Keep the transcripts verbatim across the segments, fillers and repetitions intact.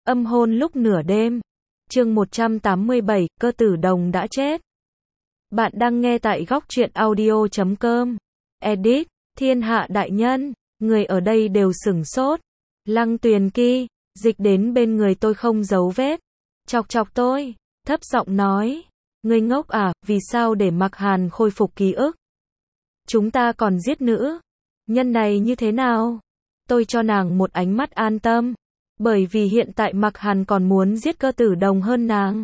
Âm hôn lúc nửa đêm. Chương một trăm tám mươi bảy, cơ tử đồng đã chết. Bạn đang nghe tại góc truyện audio chấm com. Edit, thiên hạ đại nhân, người ở đây đều sửng sốt. Lăng Tuyền Kỳ, dịch đến bên người tôi không giấu vết. Chọc chọc tôi, thấp giọng nói. Ngươi ngốc à, vì sao để Mạc Hàn khôi phục ký ức? Chúng ta còn giết nữ nhân này như thế nào? Tôi cho nàng một ánh mắt an tâm. Bởi vì hiện tại Mạc Hàn còn muốn giết cơ tử đồng hơn nàng.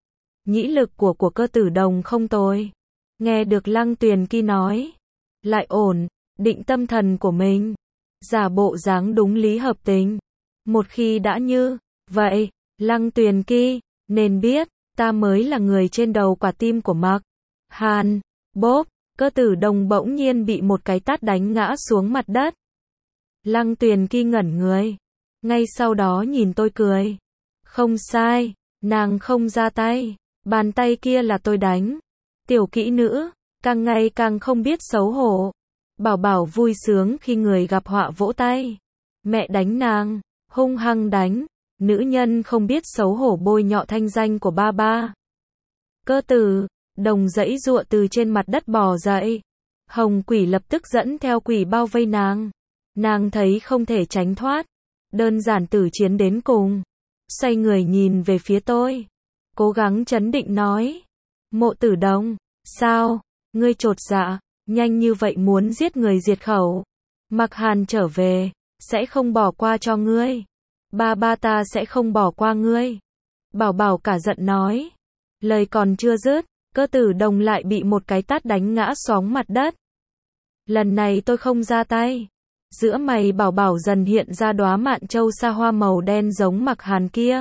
Nhĩ lực của của cơ tử đồng không tồi. Nghe được Lăng Tuyền Kỳ nói. Lại ổn, định tâm thần của mình. Giả bộ dáng đúng lý hợp tình. Một khi đã như vậy, Lăng Tuyền Kỳ nên biết, ta mới là người trên đầu quả tim của Mạc Hàn. Bốp, cơ tử đồng bỗng nhiên bị một cái tát đánh ngã xuống mặt đất. Lăng Tuyền Kỳ ngẩn người. Ngay sau đó nhìn tôi cười. Không sai, nàng không ra tay. Bàn tay kia là tôi đánh. Tiểu kỹ nữ, càng ngày càng không biết xấu hổ. Bảo bảo vui sướng khi người gặp họa vỗ tay. Mẹ đánh nàng, hung hăng đánh. Nữ nhân không biết xấu hổ bôi nhọ thanh danh của ba ba. Cơ tử đồng giãy giụa từ trên mặt đất bò dậy. Hồng quỷ lập tức dẫn theo quỷ bao vây nàng. Nàng thấy không thể tránh thoát. Đơn giản tử chiến đến cùng. Xoay người nhìn về phía tôi. Cố gắng trấn định nói. Mộ tử đồng, sao? Ngươi chột dạ, nhanh như vậy muốn giết người diệt khẩu. Mạc Hàn trở về, sẽ không bỏ qua cho ngươi. Ba ba ta sẽ không bỏ qua ngươi. Bảo bảo cả giận nói. Lời còn chưa dứt, cơ tử đồng lại bị một cái tát đánh ngã xoóng mặt đất. Lần này tôi không ra tay. Giữa mày bảo bảo dần hiện ra đóa mạn châu sa hoa màu đen giống Mạc Hàn kia.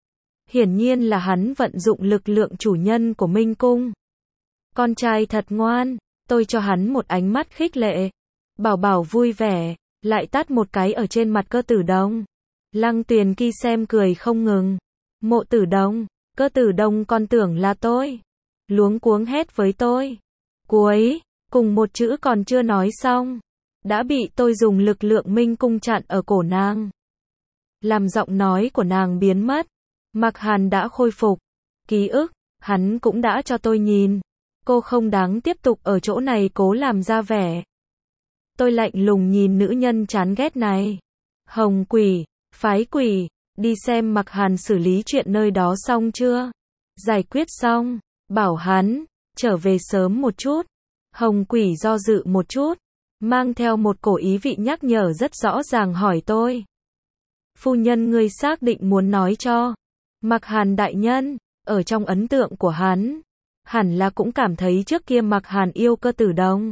Hiển nhiên là hắn vận dụng lực lượng chủ nhân của Minh Cung. Con trai thật ngoan, tôi cho hắn một ánh mắt khích lệ. Bảo bảo vui vẻ, lại tát một cái ở trên mặt cơ tử đồng. Lăng Tuyền Kỳ xem cười không ngừng. Mộ tử đồng, cơ tử đồng còn tưởng là tôi. Luống cuống hét với tôi. Cuối, cùng một chữ còn chưa nói xong. Đã bị tôi dùng lực lượng Minh Cung chặn ở cổ nàng. Làm giọng nói của nàng biến mất. Mạc Hàn đã khôi phục. Ký ức, hắn cũng đã cho tôi nhìn. Cô không đáng tiếp tục ở chỗ này cố làm ra vẻ. Tôi lạnh lùng nhìn nữ nhân chán ghét này. Hồng quỷ, phái quỷ, đi xem Mạc Hàn xử lý chuyện nơi đó xong chưa? Giải quyết xong, bảo hắn, trở về sớm một chút. Hồng quỷ do dự một chút. Mang theo một cổ ý vị nhắc nhở rất rõ ràng hỏi tôi. Phu nhân ngươi xác định muốn nói cho Mạc Hàn đại nhân, ở trong ấn tượng của hắn, hẳn là cũng cảm thấy trước kia Mạc Hàn yêu cơ tử đồng.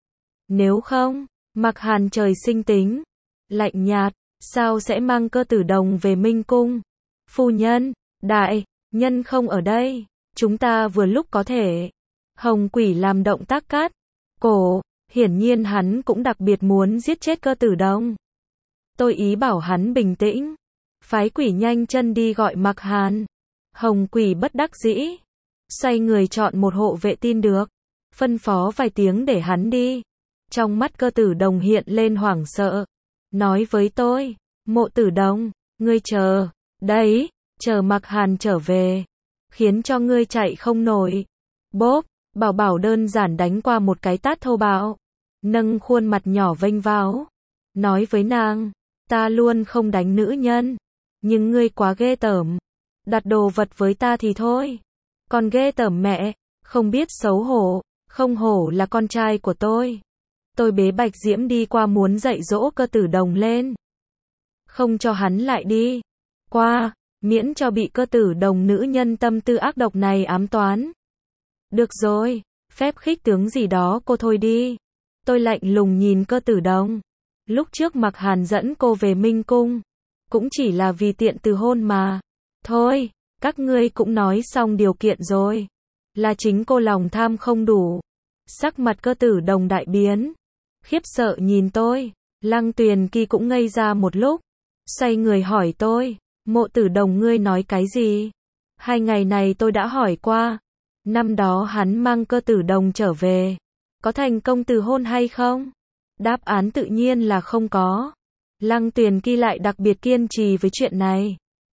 Nếu không, Mạc Hàn trời sinh tính lạnh nhạt, sao sẽ mang cơ tử đồng về Minh Cung? Phu nhân, đại nhân không ở đây, chúng ta vừa lúc có thể. Hồng quỷ làm động tác cắt cổ. Hiển nhiên hắn cũng đặc biệt muốn giết chết cơ tử đồng. Tôi ý bảo hắn bình tĩnh. Phái quỷ nhanh chân đi gọi Mạc Hàn. Hồng quỷ bất đắc dĩ. Xoay người chọn một hộ vệ tin được. Phân phó vài tiếng để hắn đi. Trong mắt cơ tử đồng hiện lên hoảng sợ. Nói với tôi. Mộ tử đồng, ngươi chờ. Đấy, chờ Mạc Hàn trở về. Khiến cho ngươi chạy không nổi. Bốp. Bảo bảo đơn giản đánh qua một cái tát thô bạo. Nâng khuôn mặt nhỏ vênh váo. Nói với nàng. Ta luôn không đánh nữ nhân. Nhưng ngươi quá ghê tởm. Đặt đồ vật với ta thì thôi. Còn ghê tởm mẹ. Không biết xấu hổ. Không hổ là con trai của tôi. Tôi bế Bạch Diễm đi qua muốn dạy dỗ cơ tử đồng lên. Không cho hắn lại đi. Qua. Miễn cho bị cơ tử đồng nữ nhân tâm tư ác độc này ám toán. Được rồi, phép khích tướng gì đó cô thôi đi. Tôi lạnh lùng nhìn cơ tử đồng. Lúc trước Mạc Hàn dẫn cô về Minh Cung. Cũng chỉ là vì tiện từ hôn mà. Thôi, các ngươi cũng nói xong điều kiện rồi. Là chính cô lòng tham không đủ. Sắc mặt cơ tử đồng đại biến. Khiếp sợ nhìn tôi. Lăng Tuyền Kỳ cũng ngây ra một lúc. Xoay người hỏi tôi. Mộ tử đồng ngươi nói cái gì? Hai ngày này tôi đã hỏi qua. Năm đó hắn mang cơ tử đồng trở về. Có thành công từ hôn hay không? Đáp án tự nhiên là không có. Lăng Tuyền Kỳ lại đặc biệt kiên trì với chuyện này.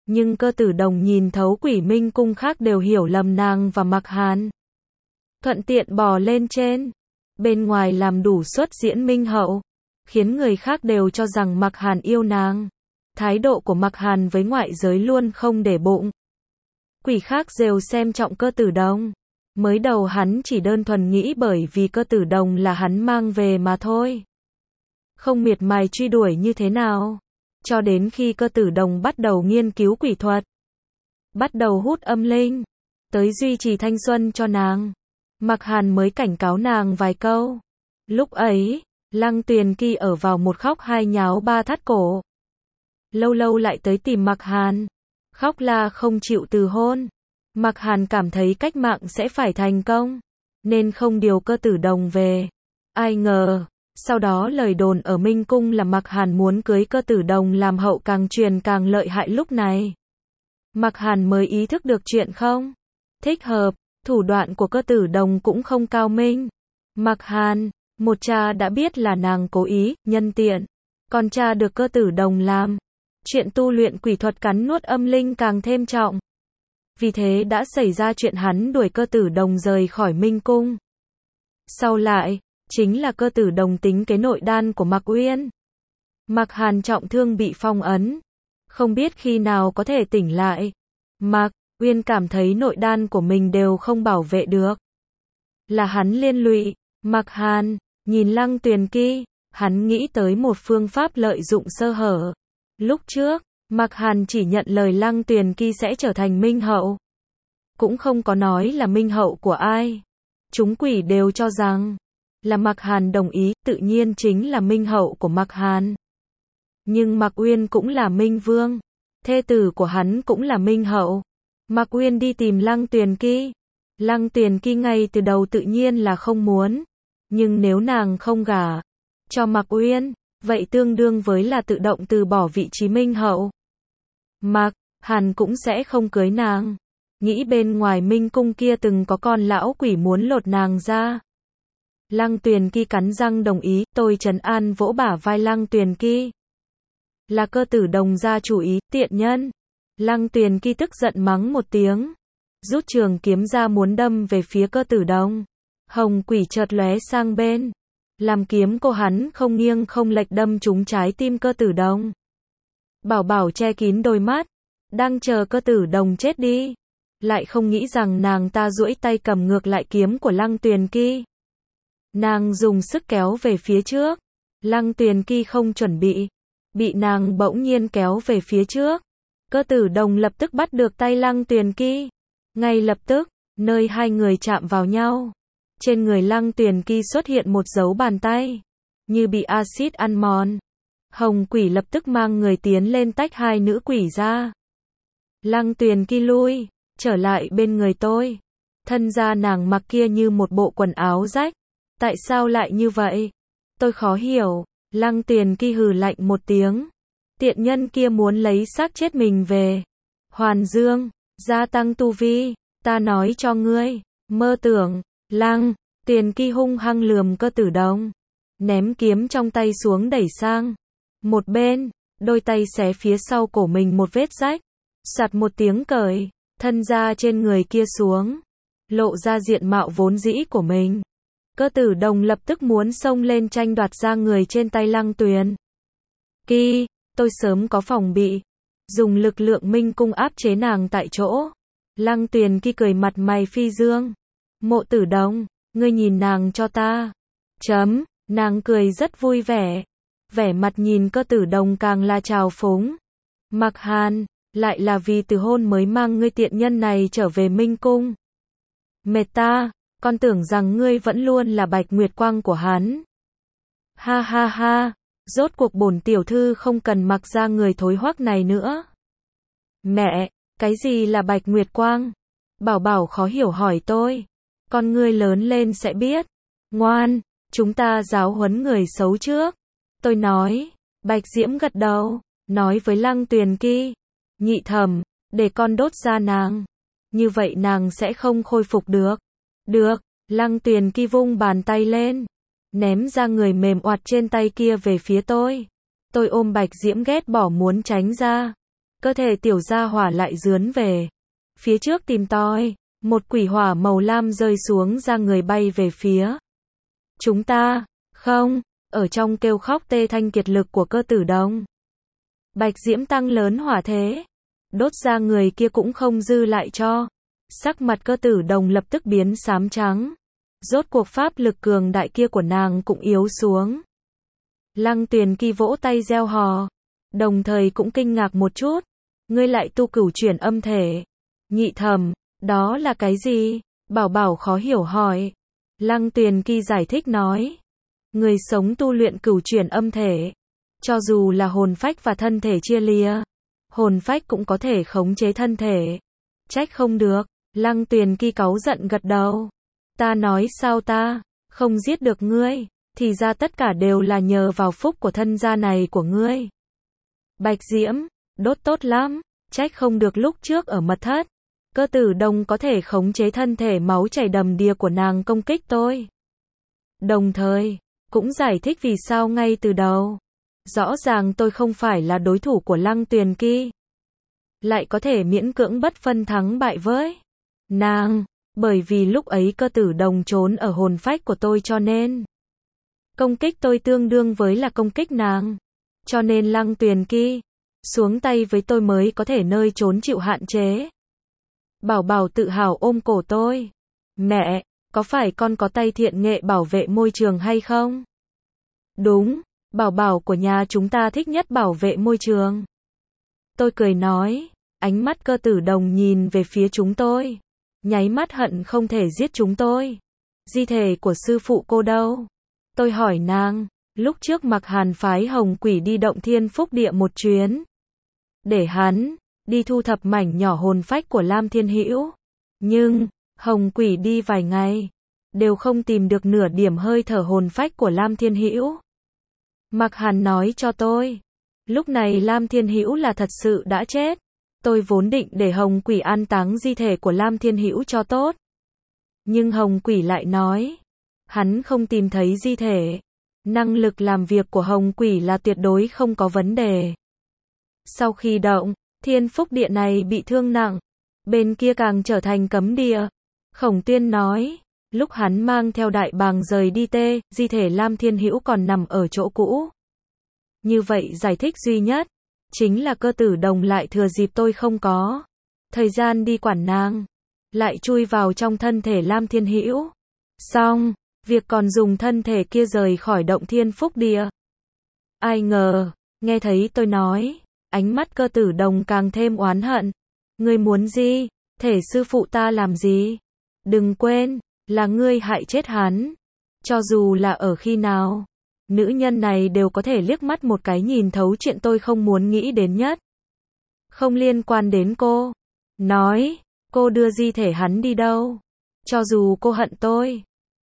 Nhưng Cơ Tử Đồng nhìn thấu quỷ minh cung khác đều hiểu lầm nàng và Mạc Hàn. Thuận tiện bò lên trên. Bên ngoài làm đủ xuất diễn minh hậu. Khiến người khác đều cho rằng Mạc Hàn yêu nàng. Thái độ của Mạc Hàn với ngoại giới luôn không để bụng. Quỷ khác đều xem trọng Cơ Tử Đồng. Mới đầu hắn chỉ đơn thuần nghĩ bởi vì Cơ Tử Đồng là hắn mang về mà thôi. Không miệt mài truy đuổi như thế nào. Cho đến khi Cơ Tử Đồng bắt đầu nghiên cứu quỷ thuật. Bắt đầu hút âm linh. Tới duy trì thanh xuân cho nàng. Mạc Hàn mới cảnh cáo nàng vài câu. Lúc ấy, Lăng Tuyền Kỳ ở vào một khóc hai nháo ba thắt cổ. Lâu lâu lại tới tìm Mạc Hàn. Khóc la không chịu từ hôn. Mạc Hàn cảm thấy cách mạng sẽ phải thành công. Nên không điều Cơ Tử Đồng về. Ai ngờ, sau đó lời đồn ở Minh Cung là Mạc Hàn muốn cưới Cơ Tử Đồng làm hậu càng truyền càng lợi hại lúc này. Mạc Hàn mới ý thức được chuyện không thích hợp. Thủ đoạn của Cơ Tử Đồng cũng không cao minh. Mạc Hàn, một cha đã biết là nàng cố ý, nhân tiện. Còn cha được Cơ Tử Đồng làm. Chuyện tu luyện quỷ thuật cắn nuốt âm linh càng thêm trọng. Vì thế đã xảy ra chuyện hắn đuổi Cơ Tử Đồng rời khỏi Minh Cung. Sau lại, chính là Cơ Tử Đồng tính kế nội đan của Mạc Uyên. Mạc Hàn trọng thương bị phong ấn. Không biết khi nào có thể tỉnh lại. Mạc Uyên cảm thấy nội đan của mình đều không bảo vệ được. Là hắn liên lụy. Mạc Hàn, nhìn Lăng Tuyền Kỳ, hắn nghĩ tới một phương pháp lợi dụng sơ hở. Lúc trước, Mạc Hàn chỉ nhận lời Lăng Tuyền Kỳ sẽ trở thành minh hậu. Cũng không có nói là minh hậu của ai. Chúng quỷ đều cho rằng là Mạc Hàn đồng ý, tự nhiên chính là minh hậu của Mạc Hàn. Nhưng Mạc Uyên cũng là minh vương. Thê tử của hắn cũng là minh hậu. Mạc Uyên đi tìm Lăng Tuyền Kỳ. Lăng Tuyền Kỳ ngay từ đầu tự nhiên là không muốn. Nhưng nếu nàng không gả cho Mạc Uyên, vậy tương đương với là tự động từ bỏ vị trí minh hậu. Mạc Hàn cũng sẽ không cưới nàng. Nghĩ bên ngoài Minh Cung kia từng có con lão quỷ muốn lột nàng ra. Lăng Tuyền Kỳ cắn răng đồng ý, tôi trấn an vỗ bả vai Lăng Tuyền Kỳ. Là Cơ Tử Đồng ra chủ ý, tiện nhân. Lăng Tuyền Kỳ tức giận mắng một tiếng. Rút trường kiếm ra muốn đâm về phía Cơ Tử Đồng. Hồng quỷ chợt lóe sang bên. Làm kiếm cô hắn không nghiêng không lệch đâm trúng trái tim Cơ Tử Đồng. Bảo Bảo che kín đôi mắt. Đang chờ Cơ Tử Đồng chết đi. Lại không nghĩ rằng nàng ta duỗi tay cầm ngược lại kiếm của Lăng Tuyền Kỳ. Nàng dùng sức kéo về phía trước. Lăng Tuyền Kỳ không chuẩn bị. Bị nàng bỗng nhiên kéo về phía trước. Cơ Tử Đồng lập tức bắt được tay Lăng Tuyền Kỳ. Ngay lập tức, nơi hai người chạm vào nhau. Trên người Lăng Tuyền Kỳ xuất hiện một dấu bàn tay. Như bị axit ăn mòn. Hồng quỷ lập tức mang người tiến lên tách hai nữ quỷ ra. Lăng Tuyền Kỳ lui. Trở lại bên người tôi. Thân da nàng mặc kia như một bộ quần áo rách. Tại sao lại như vậy? Tôi khó hiểu. Lăng Tuyền Kỳ hừ lạnh một tiếng. Tiện nhân kia muốn lấy xác chết mình về. Hoàn Dương, gia tăng tu vi. Ta nói cho ngươi. Mơ tưởng. Lăng Tuyền Kỳ hung hăng lườm Cơ Tử Đồng. Ném kiếm trong tay xuống đẩy sang một bên. Đôi tay xé phía sau cổ mình một vết rách. Sạt một tiếng cởi thân da trên người kia xuống. Lộ ra diện mạo vốn dĩ của mình. Cơ Tử Đồng lập tức muốn xông lên tranh đoạt ra người trên tay Lăng Tuyền Kỳ. Tôi sớm có phòng bị. Dùng lực lượng Minh Cung áp chế nàng tại chỗ. Lăng Tuyền Kỳ cười mặt mày phi dương. Mộ Tử Đồng, ngươi nhìn nàng cho ta. Chấm, nàng cười rất vui vẻ. Vẻ mặt nhìn Cơ Tử Đồng càng là trào phúng. Mạc Hàn, lại là vì từ hôn mới mang ngươi tiện nhân này trở về Minh Cung. Mệt ta, con tưởng rằng ngươi vẫn luôn là Bạch Nguyệt Quang của hắn. Ha ha ha, rốt cuộc bổn tiểu thư không cần mặc ra người thối hoắc này nữa. Mẹ, cái gì là Bạch Nguyệt Quang? Bảo Bảo khó hiểu hỏi tôi. Con ngươi lớn lên sẽ biết. Ngoan, chúng ta giáo huấn người xấu trước. Tôi nói. Bạch Diễm gật đầu, nói với Lăng Tuyền Kỳ. Nhị thẩm, để con đốt ra nàng. Như vậy nàng sẽ không khôi phục được. Được, Lăng Tuyền Kỳ vung bàn tay lên. Ném ra người mềm oặt trên tay kia về phía tôi. Tôi ôm Bạch Diễm ghét bỏ muốn tránh ra. cơ thể tiểu gia hỏa lại rướn về. Phía trước tìm tòi, một quỷ hỏa màu lam rơi xuống ra người bay về phía chúng ta. Không, ở trong kêu khóc tê thanh kiệt lực của cơ tử đồng. Bạch diễm tăng lớn hỏa thế, đốt ra người kia cũng không dư lại cho. Sắc mặt cơ tử đồng lập tức biến xám trắng. Rốt cuộc pháp lực cường đại kia của nàng cũng yếu xuống. Lăng Tuyền Kỳ vỗ tay reo hò, đồng thời cũng kinh ngạc một chút. Ngươi lại tu cửu chuyển âm thể. Nhị thẩm, đó là cái gì? Bảo Bảo khó hiểu hỏi. Lăng Tuyền Kỳ giải thích nói. Người sống tu luyện cửu chuyển âm thể, cho dù là hồn phách và thân thể chia lìa, hồn phách cũng có thể khống chế thân thể. Trách không được. Lăng Tuyền Kỳ cáu giận gật đầu. Ta nói sao ta không giết được ngươi, thì ra tất cả đều là nhờ vào phúc của thân gia này của ngươi. Bạch diễm, đốt tốt lắm, trách không được lúc trước ở mật thất, cơ tử đồng có thể khống chế thân thể máu chảy đầm đìa của nàng công kích tôi. Đồng thời, cũng giải thích vì sao ngay từ đầu, rõ ràng tôi không phải là đối thủ của Lăng Tuyền Kỳ, lại có thể miễn cưỡng bất phân thắng bại với nàng, bởi vì lúc ấy cơ tử đồng trốn ở hồn phách của tôi cho nên công kích tôi tương đương với là công kích nàng. Cho nên Lăng Tuyền Kỳ xuống tay với tôi mới có thể nơi trốn chịu hạn chế. Bảo Bảo tự hào ôm cổ tôi. Mẹ, có phải con có tay thiện nghệ bảo vệ môi trường hay không? Đúng, Bảo Bảo của nhà chúng ta thích nhất bảo vệ môi trường. Tôi cười nói, ánh mắt cơ tử đồng nhìn về phía chúng tôi, nháy mắt hận không thể giết chúng tôi. Di thể của sư phụ cô đâu? Tôi hỏi nàng, lúc trước Mặc Hàn phái Hồng Quỷ đi Động Thiên Phúc Địa một chuyến, để hắn đi thu thập mảnh nhỏ hồn phách của Lam Thiên Hữu. Nhưng, Hồng Quỷ đi vài ngày, đều không tìm được nửa điểm hơi thở hồn phách của Lam Thiên Hữu. Mặc Hàn nói cho tôi, lúc này Lam Thiên Hữu là thật sự đã chết. Tôi vốn định để Hồng Quỷ an táng di thể của Lam Thiên Hữu cho tốt. Nhưng Hồng Quỷ lại nói, hắn không tìm thấy di thể. Năng lực làm việc của Hồng Quỷ là tuyệt đối không có vấn đề. Sau khi Động Thiên Phúc Địa này bị thương nặng, bên kia càng trở thành cấm địa. Khổng Tuyên nói, lúc hắn mang theo đại bàng rời đi tê, di thể Lam Thiên Hữu còn nằm ở chỗ cũ. Như vậy giải thích duy nhất, chính là cơ tử đồng lại thừa dịp tôi không có thời gian đi quản nàng, lại chui vào trong thân thể Lam Thiên Hữu. Xong, việc còn dùng thân thể kia rời khỏi Động Thiên Phúc Địa. Ai ngờ, nghe thấy tôi nói, ánh mắt cơ tử đồng càng thêm oán hận. Ngươi muốn gì? Thể sư phụ ta làm gì? Đừng quên, là ngươi hại chết hắn. Cho dù là ở khi nào, nữ nhân này đều có thể liếc mắt một cái nhìn thấu chuyện tôi không muốn nghĩ đến nhất. Không liên quan đến cô. Nói, cô đưa di thể hắn đi đâu? Cho dù cô hận tôi,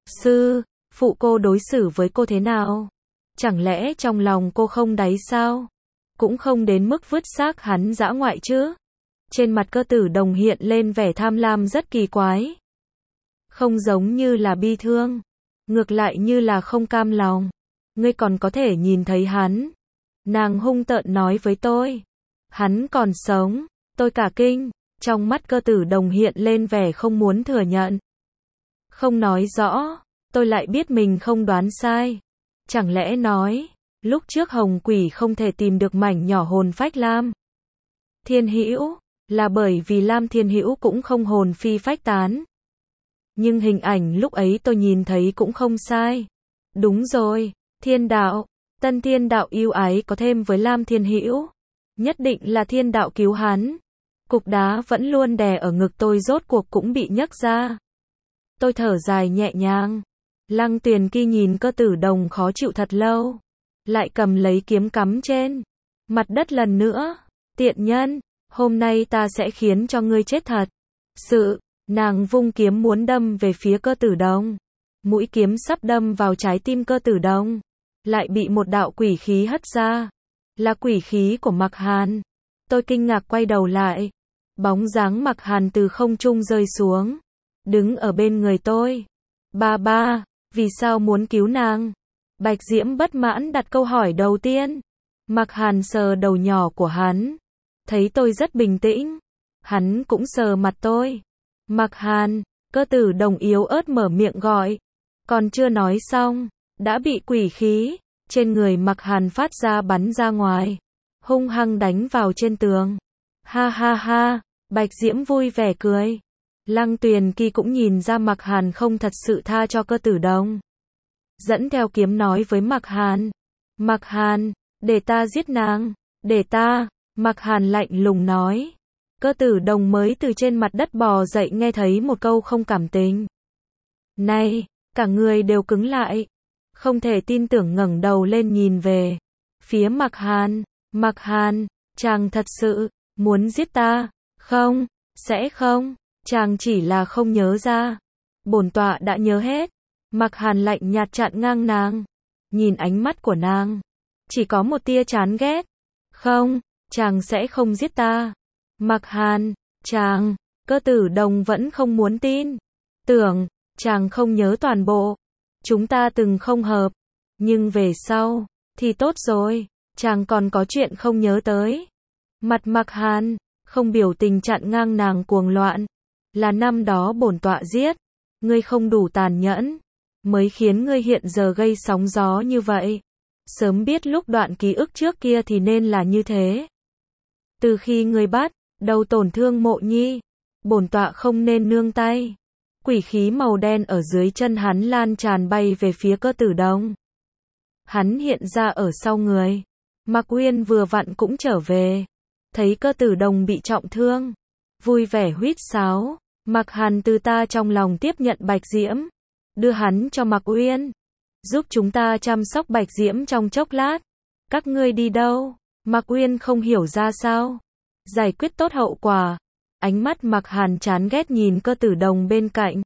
sư phụ cô đối xử với cô thế nào? Chẳng lẽ trong lòng cô không đáy sao? Cũng không đến mức vứt xác hắn dã ngoại chứ? Trên mặt cơ tử đồng hiện lên vẻ tham lam rất kỳ quái. Không giống như là bi thương, ngược lại như là không cam lòng. Ngươi còn có thể nhìn thấy hắn. Nàng hung tợn nói với tôi. Hắn còn sống. Tôi cả kinh. Trong mắt cơ tử đồng hiện lên vẻ không muốn thừa nhận. Không nói rõ. Tôi lại biết mình không đoán sai. Chẳng lẽ nói, lúc trước Hồng Quỷ không thể tìm được mảnh nhỏ hồn phách Lam Thiên Hữu, là bởi vì Lam Thiên Hữu cũng không hồn phi phách tán. Nhưng hình ảnh lúc ấy tôi nhìn thấy cũng không sai. Đúng rồi, thiên đạo, tân thiên đạo yêu ái có thêm với Lam Thiên Hữu. Nhất định là thiên đạo cứu hắn. Cục đá vẫn luôn đè ở ngực tôi rốt cuộc cũng bị nhấc ra. Tôi thở dài nhẹ nhàng. Lăng Tuyền Kỳ nhìn cơ tử đồng khó chịu thật lâu. Lại cầm lấy kiếm cắm trên mặt đất lần nữa. Tiện nhân, hôm nay ta sẽ khiến cho ngươi chết thật. Sự, nàng vung kiếm muốn đâm về phía cơ tử đồng. Mũi kiếm sắp đâm vào trái tim cơ tử đồng. Lại bị một đạo quỷ khí hất ra. Là quỷ khí của Mặc Hàn. Tôi kinh ngạc quay đầu lại. Bóng dáng Mặc Hàn từ không trung rơi xuống. Đứng ở bên người tôi. Ba ba, vì sao muốn cứu nàng? Bạch Diễm bất mãn đặt câu hỏi đầu tiên. Mặc Hàn sờ đầu nhỏ của hắn. thấy tôi rất bình tĩnh. Hắn cũng sờ mặt tôi. Mạc Hàn, Cơ Tử Đồng yếu ớt mở miệng gọi. Còn chưa nói xong, đã bị quỷ khí trên người Mạc Hàn phát ra bắn ra ngoài, hung hăng đánh vào trên tường. Ha ha ha, Bạch Diễm vui vẻ cười. Lăng Tuyền Kỳ cũng nhìn ra Mạc Hàn không thật sự tha cho Cơ Tử Đồng. Dẫn theo kiếm nói với Mạc Hàn. Mạc Hàn, để ta giết nàng, để ta. Mạc Hàn lạnh lùng nói. Cơ Tử Đồng mới từ trên mặt đất bò dậy nghe thấy một câu không cảm tình. Này, cả người đều cứng lại. Không thể tin tưởng ngẩng đầu lên nhìn về phía Mạc Hàn. Mạc Hàn, chàng thật sự muốn giết ta? Không, sẽ không. Chàng chỉ là không nhớ ra. Bổn tọa đã nhớ hết. Mạc Hàn lạnh nhạt chặn ngang nàng. Nhìn ánh mắt của nàng, chỉ có một tia chán ghét. Không, chàng sẽ không giết ta. Mạc Hàn, chàng. Cơ Tử Đồng vẫn không muốn tin. Tưởng, chàng không nhớ toàn bộ. Chúng ta từng không hợp. Nhưng về sau, thì tốt rồi. Chàng còn có chuyện không nhớ tới. Mặt Mạc Hàn, không biểu tình chặn ngang nàng cuồng loạn. Là năm đó bổn tọa giết. Ngươi không đủ tàn nhẫn. Mới khiến ngươi hiện giờ gây sóng gió như vậy. Sớm biết lúc đoạn ký ức trước kia thì nên là như thế. Từ khi ngươi bắt đầu tổn thương Mộ Nhi, bổn tọa không nên nương tay. Quỷ khí màu đen ở dưới chân hắn lan tràn bay về phía Cơ Tử Đồng. Hắn hiện ra ở sau người. Mạc Uyên vừa vặn cũng trở về. Thấy Cơ Tử Đồng bị trọng thương. Vui vẻ huýt sáo. Mạc Hàn từ ta trong lòng tiếp nhận Bạch Diễm. Đưa hắn cho Mạc Uyên. Giúp chúng ta chăm sóc Bạch Diễm trong chốc lát. Các ngươi đi đâu? Mạc Uyên không hiểu ra sao. Giải quyết tốt hậu quả. Ánh mắt Mạc Hàn chán ghét nhìn Cơ Tử Đồng bên cạnh.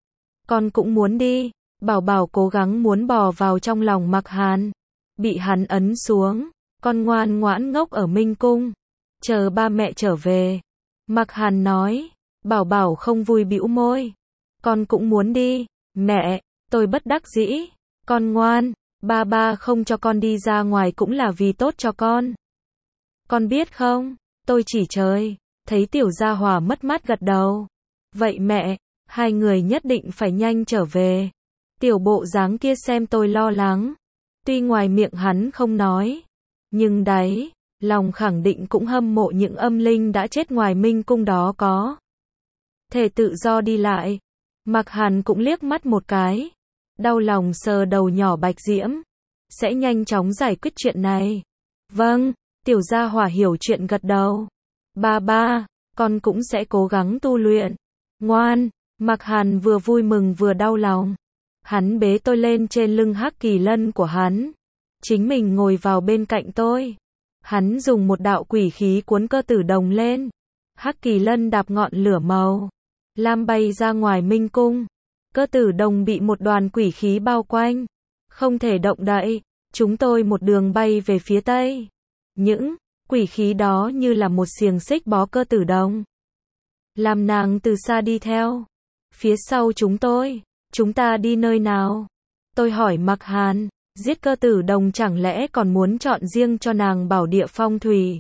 Con cũng muốn đi. Bảo Bảo cố gắng muốn bò vào trong lòng Mạc Hàn. Bị hắn ấn xuống. Con ngoan ngoãn ngốc ở Minh Cung. Chờ ba mẹ trở về. Mạc Hàn nói. Bảo Bảo không vui bĩu môi. Con cũng muốn đi. Mẹ, tôi bất đắc dĩ. Con ngoan. Ba ba không cho con đi ra ngoài cũng là vì tốt cho con. Con biết không? Tôi chỉ chơi. Thấy tiểu gia hỏa mất mát gật đầu. Vậy mẹ, hai người nhất định phải nhanh trở về. Tiểu bộ dáng kia xem tôi lo lắng. Tuy ngoài miệng hắn không nói. Nhưng đấy, lòng khẳng định cũng hâm mộ những âm linh đã chết ngoài Minh Cung đó có thể tự do đi lại. Mạc Hàn cũng liếc mắt một cái. Đau lòng sờ đầu nhỏ Bạch Diễm. Sẽ nhanh chóng giải quyết chuyện này. Vâng, tiểu gia hỏa hiểu chuyện gật đầu. Ba ba, con cũng sẽ cố gắng tu luyện. Ngoan, Mạc Hàn vừa vui mừng vừa đau lòng. Hắn bế tôi lên trên lưng Hắc Kỳ Lân của hắn. Chính mình ngồi vào bên cạnh tôi. Hắn dùng một đạo quỷ khí cuốn Cơ Tử Đồng lên. Hắc Kỳ Lân đạp ngọn lửa màu lam bay ra ngoài Minh Cung. Cơ Tử Đồng bị một đoàn quỷ khí bao quanh. Không thể động đậy. Chúng tôi một đường bay về phía tây. Những quỷ khí đó như là một xiềng xích bó Cơ Tử Đồng. Làm nàng từ xa đi theo. Phía sau chúng tôi. Chúng ta đi nơi nào? Tôi hỏi Mạc Hàn. Giết Cơ Tử Đồng chẳng lẽ còn muốn chọn riêng cho nàng bảo địa phong thủy?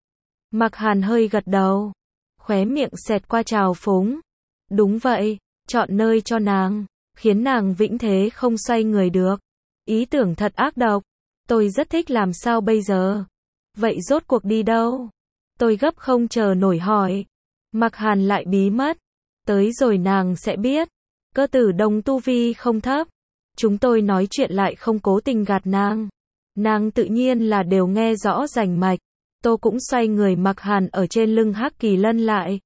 Mạc Hàn hơi gật đầu. Khóe miệng xẹt qua trào phúng. Đúng vậy, chọn nơi cho nàng. Khiến nàng vĩnh thế không xoay người được. Ý tưởng thật ác độc. Tôi rất thích làm sao bây giờ? Vậy rốt cuộc đi đâu? Tôi gấp không chờ nổi hỏi. Mạc Hàn lại bí mất. Tới rồi nàng sẽ biết. Cơ Tử Đồng tu vi không thấp. Chúng tôi nói chuyện lại không cố tình gạt nàng. Nàng tự nhiên là đều nghe rõ rành mạch. Tôi cũng xoay người Mạc Hàn ở trên lưng Hắc Kỳ Lân lại.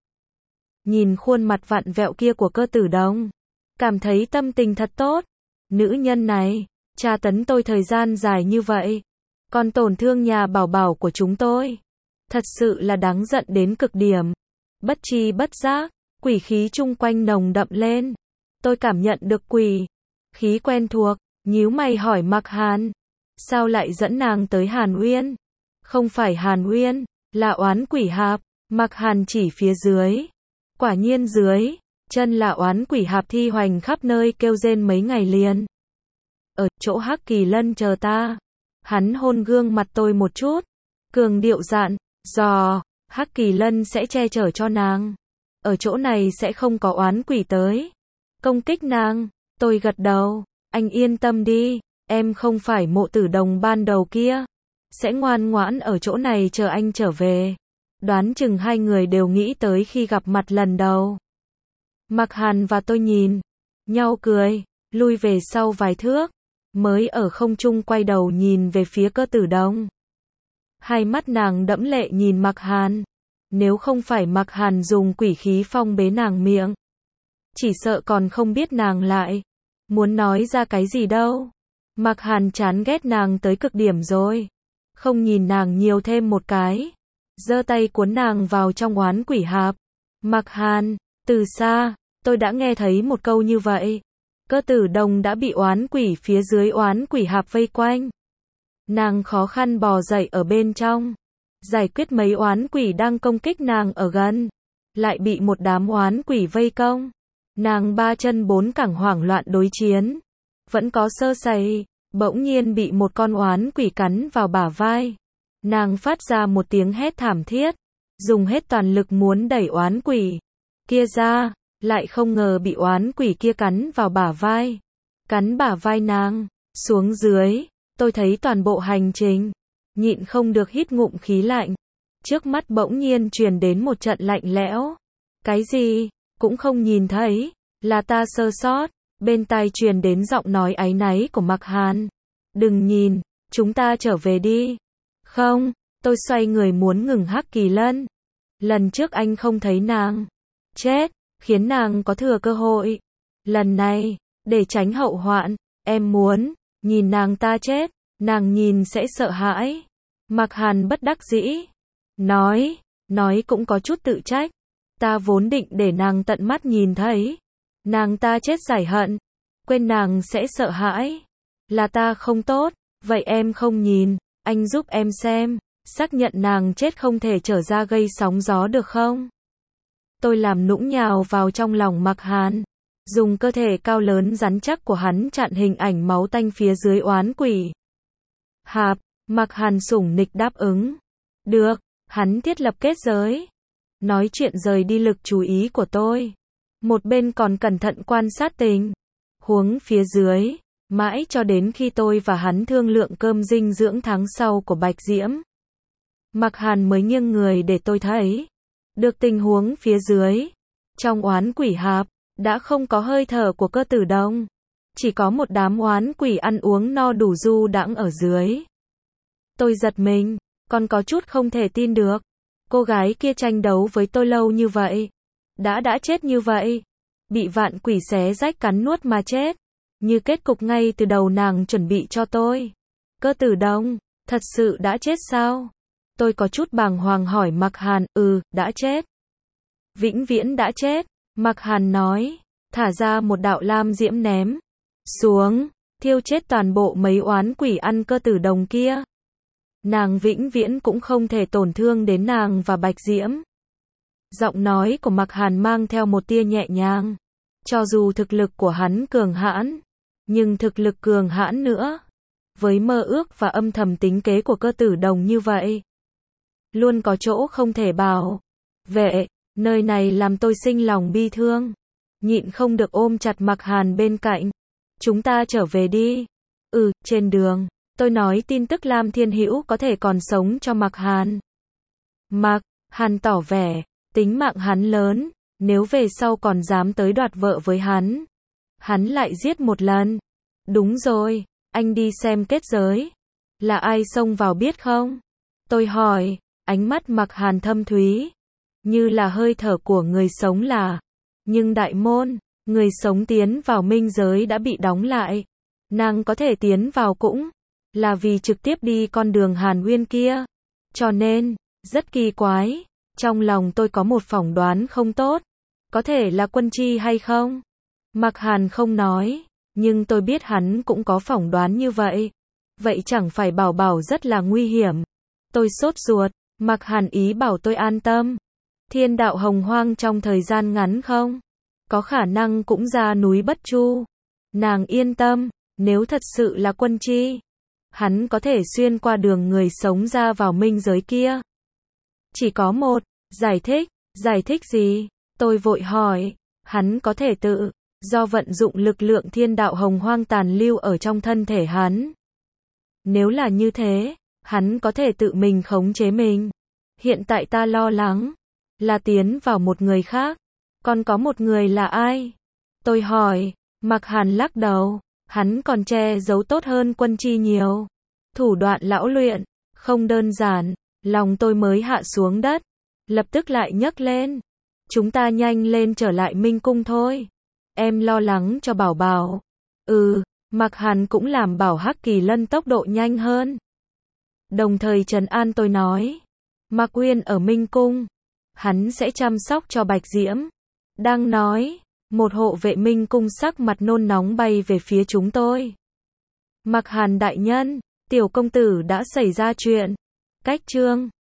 Nhìn khuôn mặt vặn vẹo kia của Cơ Tử Đồng. Cảm thấy tâm tình thật tốt. Nữ nhân này, tra tấn tôi thời gian dài như vậy. Còn tổn thương nhà Bảo Bảo của chúng tôi. Thật sự là đáng giận đến cực điểm. Bất tri bất giác, quỷ khí chung quanh nồng đậm lên. Tôi cảm nhận được quỷ khí quen thuộc, nhíu mày hỏi Mạc Hàn. Sao lại dẫn nàng tới Hàn Uyên? Không phải Hàn Uyên, là Oán Quỷ Hạp. Mạc Hàn chỉ phía dưới. Quả nhiên dưới chân là Oán Quỷ Hạp thi hoành khắp nơi kêu rên mấy ngày liền. Ở chỗ Hắc Kỳ Lân chờ ta. Hắn hôn gương mặt tôi một chút. Cường điệu dặn, dò. Hắc Kỳ Lân sẽ che chở cho nàng. Ở chỗ này sẽ không có oán quỷ tới công kích nàng. Tôi gật đầu, anh yên tâm đi, em không phải Mộ Tử Đồng ban đầu kia. Sẽ ngoan ngoãn ở chỗ này chờ anh trở về. Đoán chừng hai người đều nghĩ tới khi gặp mặt lần đầu. Mạc Hàn và tôi nhìn nhau cười, lui về sau vài thước, mới ở không trung quay đầu nhìn về phía Cơ Tử Đồng. Hai mắt nàng đẫm lệ nhìn Mạc Hàn. Nếu không phải Mạc Hàn dùng quỷ khí phong bế nàng miệng, chỉ sợ còn không biết nàng lại muốn nói ra cái gì đâu. Mạc Hàn chán ghét nàng tới cực điểm rồi. Không nhìn nàng nhiều thêm một cái, giơ tay cuốn nàng vào trong oán quỷ hạp. Mạc Hàn, từ xa, tôi đã nghe thấy một câu như vậy. Cơ Tử Đồng đã bị oán quỷ phía dưới oán quỷ hạp vây quanh. Nàng khó khăn bò dậy ở bên trong, giải quyết mấy oán quỷ đang công kích nàng ở gần, lại bị một đám oán quỷ vây công. Nàng ba chân bốn cẳng hoảng loạn đối chiến, vẫn có sơ sẩy, bỗng nhiên bị một con oán quỷ cắn vào bả vai. Nàng phát ra một tiếng hét thảm thiết, dùng hết toàn lực muốn đẩy oán quỷ kia ra, lại không ngờ bị oán quỷ kia cắn vào bả vai. Cắn bả vai nàng xuống dưới, tôi thấy toàn bộ hành trình, nhịn không được hít ngụm khí lạnh. Trước mắt bỗng nhiên truyền đến một trận lạnh lẽo. Cái gì cũng không nhìn thấy, là ta sơ sót. Bên tai truyền đến giọng nói áy náy của Mạc Hàn. Đừng nhìn, chúng ta trở về đi. Không, tôi xoay người muốn ngừng Hắc Kỳ Lân. Lần trước anh không thấy nàng chết, khiến nàng có thừa cơ hội. Lần này, để tránh hậu hoạn, em muốn nhìn nàng ta chết, nàng nhìn sẽ sợ hãi. Mạc Hàn bất đắc dĩ nói, nói cũng có chút tự trách. Ta vốn định để nàng tận mắt nhìn thấy nàng ta chết giải hận, quên nàng sẽ sợ hãi. Là ta không tốt, vậy em không nhìn, anh giúp em xem, xác nhận nàng chết không thể trở ra gây sóng gió được không? Tôi làm nũng nhào vào trong lòng Mạc Hàn, dùng cơ thể cao lớn rắn chắc của hắn chặn hình ảnh máu tanh phía dưới oán quỷ hạp. Mạc Hàn sủng nịch đáp ứng. Được, hắn thiết lập kết giới. Nói chuyện rời đi lực chú ý của tôi. Một bên còn cẩn thận quan sát tình huống phía dưới, mãi cho đến khi tôi và hắn thương lượng cơm dinh dưỡng tháng sau của Bạch Diễm. Mạc Hàn mới nghiêng người để tôi thấy được tình huống phía dưới. Trong oán quỷ hạp, đã không có hơi thở của Cơ Tử Đồng. Chỉ có một đám oán quỷ ăn uống no đủ du đãng ở dưới. Tôi giật mình, còn có chút không thể tin được. Cô gái kia tranh đấu với tôi lâu như vậy, đã đã chết như vậy, bị vạn quỷ xé rách cắn nuốt mà chết, như kết cục ngay từ đầu nàng chuẩn bị cho tôi. Cơ Tử Đồng, thật sự đã chết sao? Tôi có chút bàng hoàng hỏi Mạc Hàn. Ừ, đã chết. Vĩnh viễn đã chết. Mạc Hàn nói, thả ra một đạo lam diễm ném xuống, thiêu chết toàn bộ mấy oán quỷ ăn Cơ Tử Đồng kia. Nàng vĩnh viễn cũng không thể tổn thương đến nàng và Bạch Diễm. Giọng nói của Mạc Hàn mang theo một tia nhẹ nhàng. Cho dù thực lực của hắn cường hãn, nhưng thực lực cường hãn nữa, với mơ ước và âm thầm tính kế của Cơ Tử Đồng như vậy, luôn có chỗ không thể bảo vệ. Nơi này làm tôi sinh lòng bi thương, nhịn không được ôm chặt Mạc Hàn bên cạnh. Chúng ta trở về đi. Ừ, trên đường, tôi nói tin tức Lam Thiên Hữu có thể còn sống cho Mạc Hàn. Mạc Hàn tỏ vẻ, tính mạng hắn lớn, nếu về sau còn dám tới đoạt vợ với hắn, hắn lại giết một lần. Đúng rồi, anh đi xem kết giới. Là ai xông vào biết không? Tôi hỏi, ánh mắt Mạc Hàn thâm thúy, như là hơi thở của người sống là. Nhưng đại môn, người sống tiến vào minh giới đã bị đóng lại. Nàng có thể tiến vào cũng là vì trực tiếp đi con đường Hàn Uyên kia. Cho nên, rất kỳ quái, trong lòng tôi có một phỏng đoán không tốt. Có thể là Quân Chi hay không? Mạc Hàn không nói, nhưng tôi biết hắn cũng có phỏng đoán như vậy. Vậy chẳng phải bảo bảo rất là nguy hiểm. Tôi sốt ruột, Mạc Hàn ý bảo tôi an tâm. Thiên đạo hồng hoang trong thời gian ngắn không? Có khả năng cũng ra núi Bất Chu. Nàng yên tâm, nếu thật sự là Quân Chi, hắn có thể xuyên qua đường người sống ra vào minh giới kia. Chỉ có một. Giải thích. Giải thích gì? Tôi vội hỏi. Hắn có thể tự do vận dụng lực lượng thiên đạo hồng hoang tàn lưu ở trong thân thể hắn. Nếu là như thế, hắn có thể tự mình khống chế mình. Hiện tại ta lo lắng là tiến vào một người khác. Còn có một người là ai? Tôi hỏi. Mạc Hàn lắc đầu. Hắn còn che giấu tốt hơn Quân Chi nhiều. Thủ đoạn lão luyện, không đơn giản. Lòng tôi mới hạ xuống đất. Lập tức lại nhấc lên. Chúng ta nhanh lên trở lại Minh Cung thôi. Em lo lắng cho Bảo Bảo. Ừ, Mạc Hàn cũng làm Bảo Hắc Kỳ Lân tốc độ nhanh hơn. Đồng thời trấn an tôi nói. Mạc Uyên ở Minh Cung. Hắn sẽ chăm sóc cho Bạch Diễm. Đang nói, một hộ vệ Minh Cung sắc mặt nôn nóng bay về phía chúng tôi. Mạc Hàn đại nhân, tiểu công tử đã xảy ra chuyện. Cách chương